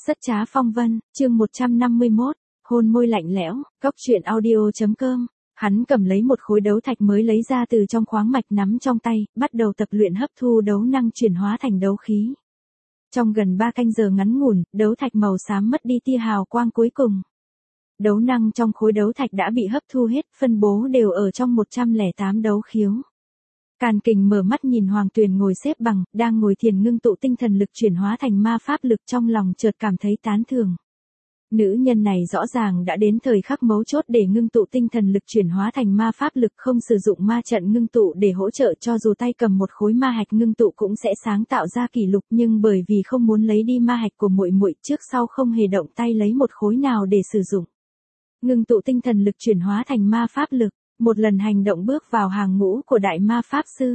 Rất trá phong vân, chương 151, hôn môi lạnh lẽo, góc truyện audio.com. Hắn cầm lấy một khối đấu thạch mới lấy ra từ trong khoáng mạch nắm trong tay, bắt đầu tập luyện hấp thu đấu năng chuyển hóa thành đấu khí. Trong gần 3 canh giờ ngắn ngủn, đấu thạch màu xám mất đi tia hào quang cuối cùng. Đấu năng trong khối đấu thạch đã bị hấp thu hết, phân bố đều ở trong 108 đấu khiếu. Càn Kình mở mắt nhìn Hoàng Tuyền ngồi xếp bằng, đang ngồi thiền ngưng tụ tinh thần lực chuyển hóa thành ma pháp lực, trong lòng chợt cảm thấy tán thưởng. Nữ nhân này rõ ràng đã đến thời khắc mấu chốt để ngưng tụ tinh thần lực chuyển hóa thành ma pháp lực, không sử dụng ma trận ngưng tụ để hỗ trợ, cho dù tay cầm một khối ma hạch ngưng tụ cũng sẽ sáng tạo ra kỷ lục, nhưng bởi vì không muốn lấy đi ma hạch của muội muội, trước sau không hề động tay lấy một khối nào để sử dụng. Ngưng tụ tinh thần lực chuyển hóa thành ma pháp lực, một lần hành động bước vào hàng ngũ của đại ma pháp sư.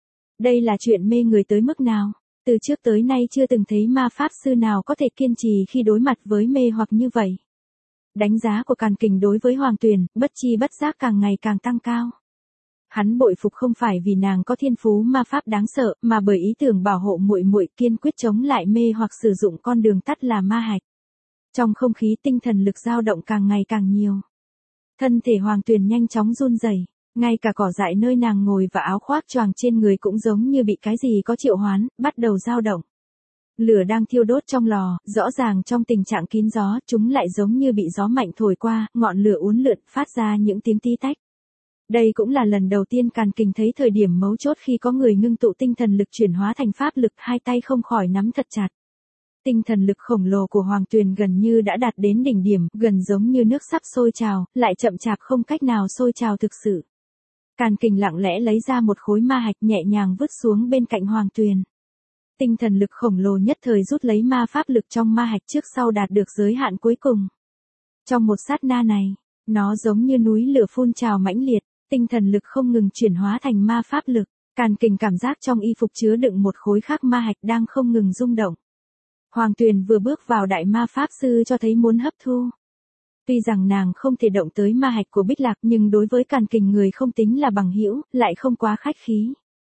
Đây là chuyện mê người tới mức nào? Từ trước tới nay chưa từng thấy ma pháp sư nào có thể kiên trì khi đối mặt với mê hoặc như vậy. Đánh giá của Càn Kình đối với Hoàng Tuyền, bất chi bất giác càng ngày càng tăng cao. Hắn bội phục không phải vì nàng có thiên phú ma pháp đáng sợ, mà bởi ý tưởng bảo hộ muội muội, kiên quyết chống lại mê hoặc sử dụng con đường tắt là ma hạch. Trong không khí tinh thần lực dao động càng ngày càng nhiều. Thân thể Hoàng Tuyền nhanh chóng run rẩy, ngay cả cỏ dại nơi nàng ngồi và áo khoác choàng trên người cũng giống như bị cái gì có triệu hoán, bắt đầu dao động. Lửa đang thiêu đốt trong lò, rõ ràng trong tình trạng kín gió, chúng lại giống như bị gió mạnh thổi qua, ngọn lửa uốn lượn, phát ra những tiếng tí tách. Đây cũng là lần đầu tiên Càn Kình thấy thời điểm mấu chốt khi có người ngưng tụ tinh thần lực chuyển hóa thành pháp lực, hai tay không khỏi nắm thật chặt. Tinh thần lực khổng lồ của Hoàng Tuyền gần như đã đạt đến đỉnh điểm, gần giống như nước sắp sôi trào, lại chậm chạp không cách nào sôi trào thực sự. Càn Kình lặng lẽ lấy ra một khối ma hạch, nhẹ nhàng vứt xuống bên cạnh Hoàng Tuyền. Tinh thần lực khổng lồ nhất thời rút lấy ma pháp lực trong ma hạch, trước sau đạt được giới hạn cuối cùng. Trong một sát na này, nó giống như núi lửa phun trào mãnh liệt, tinh thần lực không ngừng chuyển hóa thành ma pháp lực. Càn Kình cảm giác trong y phục chứa đựng một khối khác ma hạch đang không ngừng rung động. Hoàng Tuyền vừa bước vào đại ma pháp sư cho thấy muốn hấp thu. Tuy rằng nàng không thể động tới ma hạch của Bích Lạc, nhưng đối với Càn Kình, người không tính là bằng hữu, lại không quá khách khí.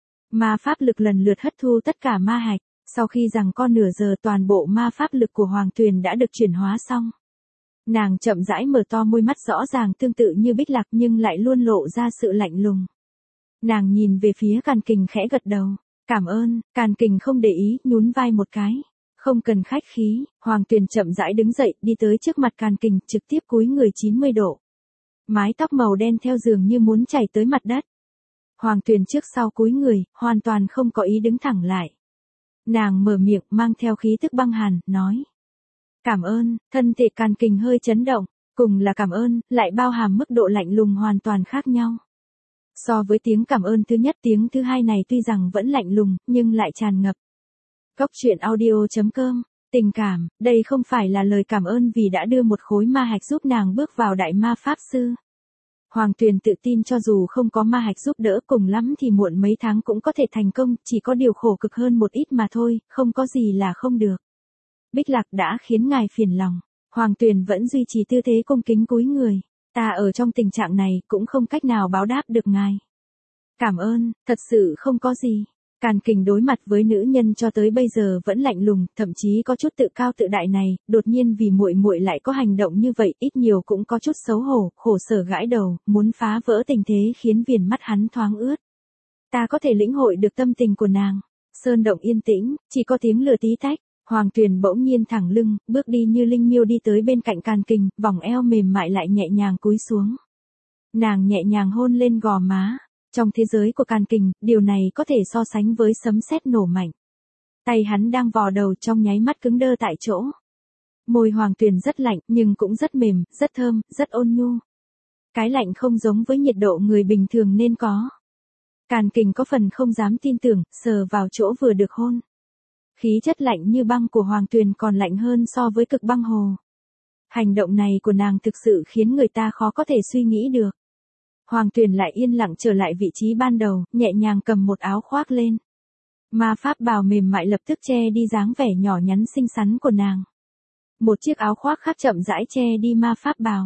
Ma pháp lực lần lượt hấp thu tất cả ma hạch, sau khi giằng co nửa giờ toàn bộ ma pháp lực của Hoàng Tuyền đã được chuyển hóa xong. Nàng chậm rãi mở to môi, mắt rõ ràng tương tự như Bích Lạc nhưng lại luôn lộ ra sự lạnh lùng. Nàng nhìn về phía Càn Kình khẽ gật đầu. Cảm ơn. Càn Kình không để ý, nhún vai một cái. Không cần khách khí. Hoàng Tuyền chậm rãi đứng dậy, đi tới trước mặt Càn Kình, trực tiếp cúi người 90 độ. Mái tóc màu đen theo dường như muốn chảy tới mặt đất. Hoàng Tuyền trước sau cúi người, hoàn toàn không có ý đứng thẳng lại. Nàng mở miệng mang theo khí tức băng hàn, nói. Cảm ơn. Thân thể Càn Kình hơi chấn động, cùng là cảm ơn, lại bao hàm mức độ lạnh lùng hoàn toàn khác nhau. So với tiếng cảm ơn thứ nhất, tiếng thứ hai này tuy rằng vẫn lạnh lùng, nhưng lại tràn ngập. Góc truyện audio.com. Tình cảm, đây không phải là lời cảm ơn vì đã đưa một khối ma hạch giúp nàng bước vào đại ma pháp sư. Hoàng Tuyền tự tin cho dù không có ma hạch giúp đỡ, cùng lắm thì muộn mấy tháng cũng có thể thành công, chỉ có điều khổ cực hơn một ít mà thôi, không có gì là không được. Bích Lạc đã khiến ngài phiền lòng. Hoàng Tuyền vẫn duy trì tư thế cung kính cúi người. Ta ở trong tình trạng này cũng không cách nào báo đáp được ngài. Cảm ơn, thật sự không có gì. Càn Kình đối mặt với nữ nhân cho tới bây giờ vẫn lạnh lùng, thậm chí có chút tự cao tự đại này, đột nhiên vì muội muội lại có hành động như vậy, ít nhiều cũng có chút xấu hổ, khổ sở gãi đầu, muốn phá vỡ tình thế khiến viền mắt hắn thoáng ướt. Ta có thể lĩnh hội được tâm tình của nàng. Sơn động yên tĩnh, chỉ có tiếng lửa tí tách. Hoàng Tuyền bỗng nhiên thẳng lưng, bước đi như linh miêu đi tới bên cạnh Càn Kình, vòng eo mềm mại lại nhẹ nhàng cúi xuống. Nàng nhẹ nhàng hôn lên gò má. Trong thế giới của Càn Kình, điều này có thể so sánh với sấm sét nổ mạnh. Tay hắn đang vò đầu, trong nháy mắt cứng đơ tại chỗ. Môi Hoàng Tuyền rất lạnh, nhưng cũng rất mềm, rất thơm, rất ôn nhu. Cái lạnh không giống với nhiệt độ người bình thường nên có. Càn Kình có phần không dám tin tưởng, sờ vào chỗ vừa được hôn. Khí chất lạnh như băng của Hoàng Tuyền còn lạnh hơn so với cực băng hồ. Hành động này của nàng thực sự khiến người ta khó có thể suy nghĩ được. Hoàng Tuyền lại yên lặng trở lại vị trí ban đầu, nhẹ nhàng cầm một áo khoác lên. Ma pháp bào mềm mại lập tức che đi dáng vẻ nhỏ nhắn xinh xắn của nàng. Một chiếc áo khoác khác chậm rãi che đi ma pháp bào.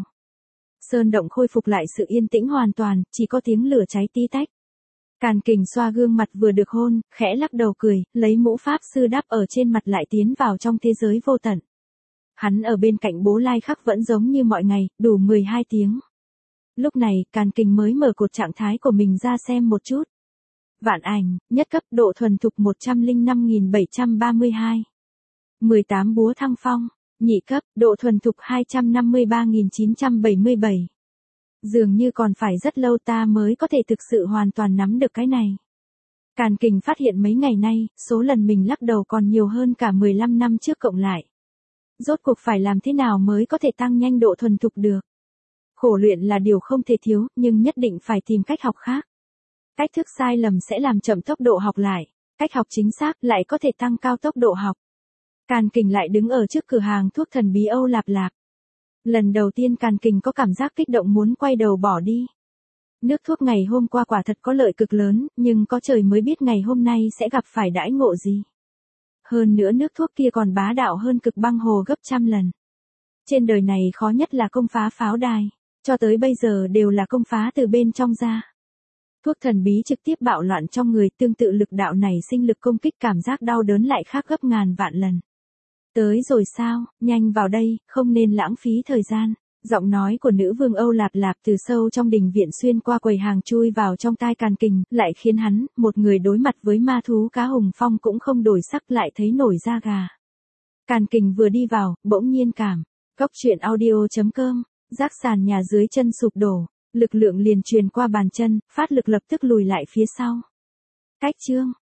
Sơn động khôi phục lại sự yên tĩnh hoàn toàn, chỉ có tiếng lửa cháy tí tách. Càn Kình xoa gương mặt vừa được hôn, khẽ lắc đầu cười, lấy mũ pháp sư đắp ở trên mặt lại tiến vào trong thế giới vô tận. Hắn ở bên cạnh bố Lai Khắc vẫn giống như mọi ngày, đủ 12 tiếng. Lúc này, Càn Kình mới mở cột trạng thái của mình ra xem một chút. Vạn ảnh, nhất cấp độ thuần thục 105.732. 18 búa thăng phong, nhị cấp, độ thuần thục 253.977. Dường như còn phải rất lâu ta mới có thể thực sự hoàn toàn nắm được cái này. Càn Kình phát hiện mấy ngày nay, số lần mình lắc đầu còn nhiều hơn cả 15 năm trước cộng lại. Rốt cuộc phải làm thế nào mới có thể tăng nhanh độ thuần thục được? Khổ luyện là điều không thể thiếu, nhưng nhất định phải tìm cách học khác. Cách thức sai lầm sẽ làm chậm tốc độ học lại, cách học chính xác lại có thể tăng cao tốc độ học. Càn Kình lại đứng ở trước cửa hàng thuốc thần bí Âu Lạp Lạp. Lần đầu tiên Càn Kình có cảm giác kích động muốn quay đầu bỏ đi. Nước thuốc ngày hôm qua quả thật có lợi cực lớn, nhưng có trời mới biết ngày hôm nay sẽ gặp phải đãi ngộ gì. Hơn nữa nước thuốc kia còn bá đạo hơn Cực Băng Hồ gấp trăm lần. Trên đời này khó nhất là công phá pháo đài, cho tới bây giờ đều là công phá từ bên trong ra. Thuốc thần bí trực tiếp bạo loạn trong người, tương tự lực đạo này sinh lực công kích, cảm giác đau đớn lại khác gấp ngàn vạn lần. Tới rồi sao, nhanh vào đây, không nên lãng phí thời gian. Giọng nói của nữ vương Âu Lạp Lạp từ sâu trong đình viện xuyên qua quầy hàng chui vào trong tai Càn Kình, lại khiến hắn, một người đối mặt với ma thú cá hùng phong cũng không đổi sắc, lại thấy nổi da gà. Càn Kình vừa đi vào, bỗng nhiên cảm. Góc truyện audio.com, giác sàn nhà dưới chân sụp đổ, lực lượng liền truyền qua bàn chân, phát lực lập tức lùi lại phía sau. Cách chương.